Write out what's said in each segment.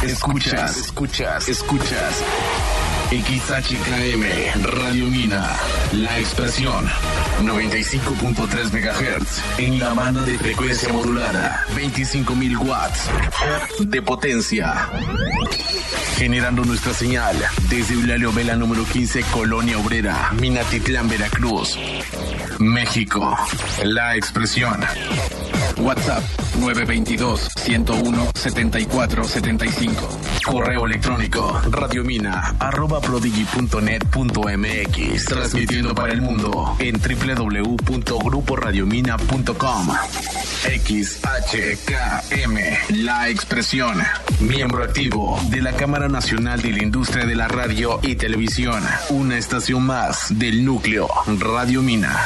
Escuchas. XHKM, Radio Mina, La Expresión, 95.3 MHz, en la banda de frecuencia modulada, 25.000 watts de potencia. Generando nuestra señal desde Eulalio Vela número 15, Colonia Obrera, Minatitlán, Veracruz, México. La Expresión. WhatsApp 922-101-7475. Correo electrónico radiomina@prodigy.net.mx. Transmitiendo para el mundo en www.gruporadiomina.com. XHKM, La Expresión. Miembro activo de la Cámara Nacional de la Industria de la Radio y Televisión. Una estación más del núcleo Radio Mina.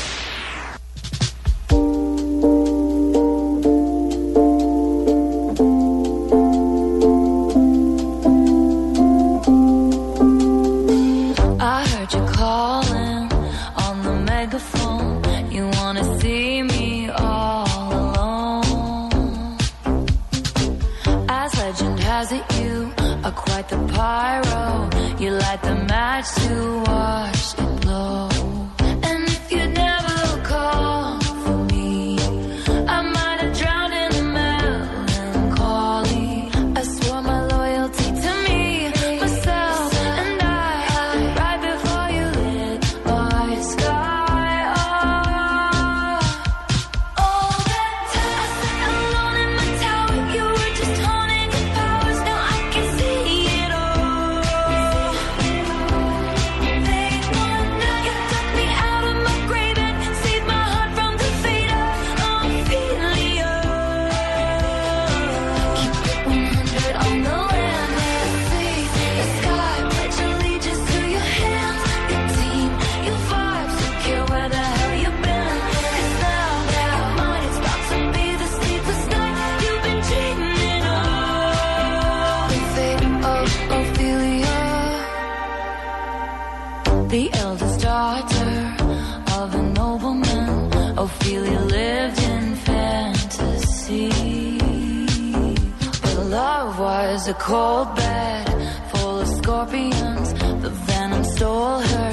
A cold bed full of scorpions. The venom stole her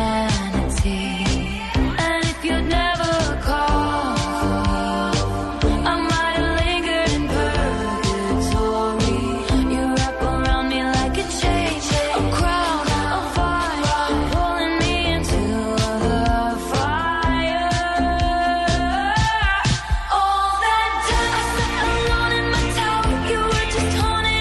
sanity. And if you'd never called for me, I might have lingered in purgatory. You wrap around me like a chain, a crown, a fire, pulling me into the fire. All that time I sat alone in my tower, you were just haunting.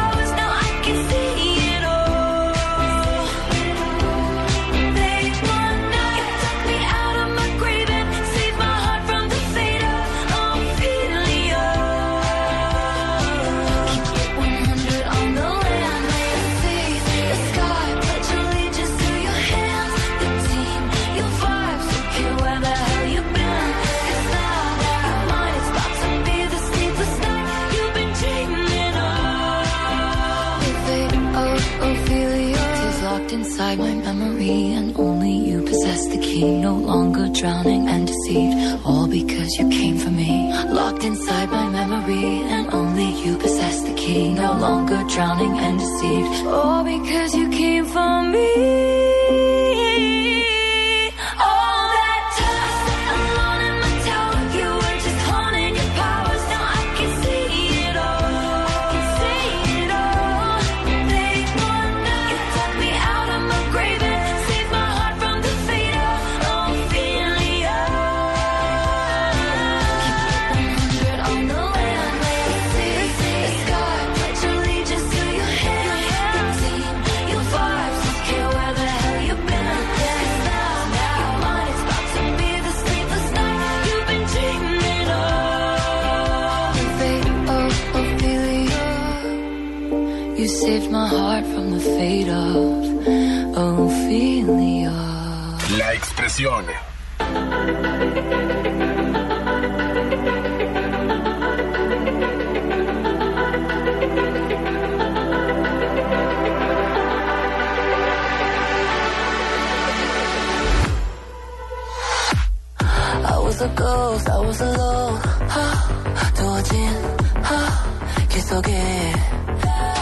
Inside my memory, and only you possess the key. No longer drowning and deceived, all because you came for me. Locked inside my memory, and only you possess the key. No longer drowning and deceived, all because you came for me. Saved my heart from the fate of Ophelia. La Expresión. I was a ghost, I was alone. 두어진 기속에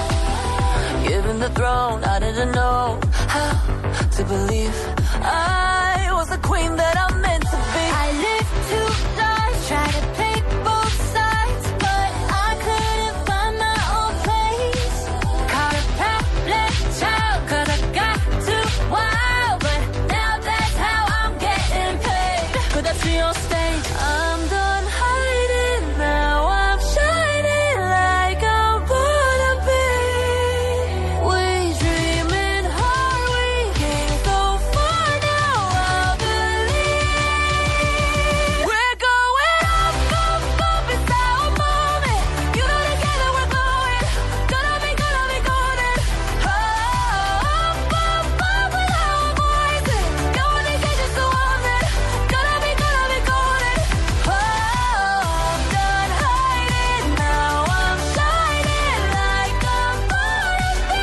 in the throne. I didn't know how to believe I was the queen that I'm meant to be. I lived two lives, tried to play both sides, but I couldn't find my own place. Caught a problem child, cause I got too wild, but now that's how I'm getting paid. Could I see on stage? I'm done hiding now. I'm shining like I'm born to be. We dreaming hard, we came so far now. I believe we're going up, up, up. It's our moment. You know together we're going. Gonna be golden. Up, up, up with our voices. No one is just so on it. Gonna be golden. Oh, I'm done hiding now. I'm shining like I'm born to be.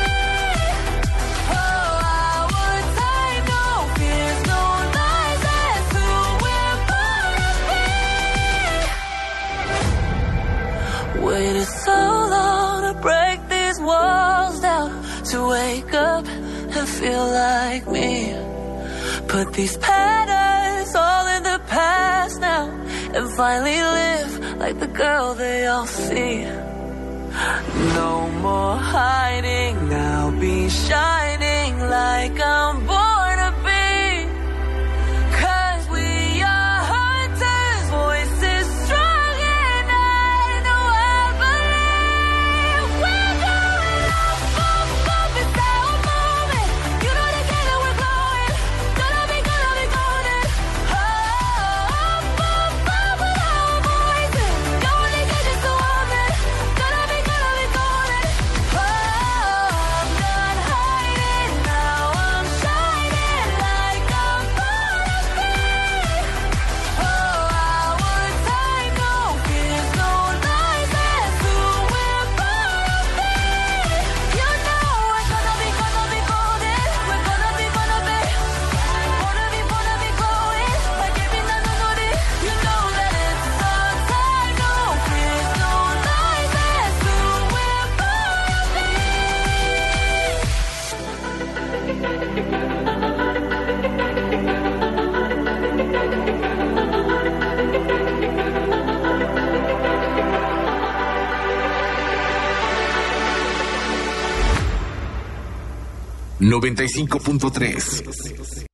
Oh, our time, no fears, no lies. That's who we're born to be. Waited so long to break these walls down, to wake up and feel like me. Put these patterns all in the past now, and finally live like the girl they all see. No more hiding, now be shining like I'm born to be. 'Cause we are hunters, voices strong, and I know I believe we're going up, up, up. It's our moment. You know together we're glowing. Gonna be golden. Oh, up, up, up with our voices. No one is just so on it. Gonna be golden. Oh, I'm done hiding now. I'm shining like I'm born to be. Oh, our time, no fears, no lies. That's who we're born to be. You know we're gonna be golden. We're gonna be glowing like every night. You know that it's our time, no fears, no lies. That's who we're born to be. 95.3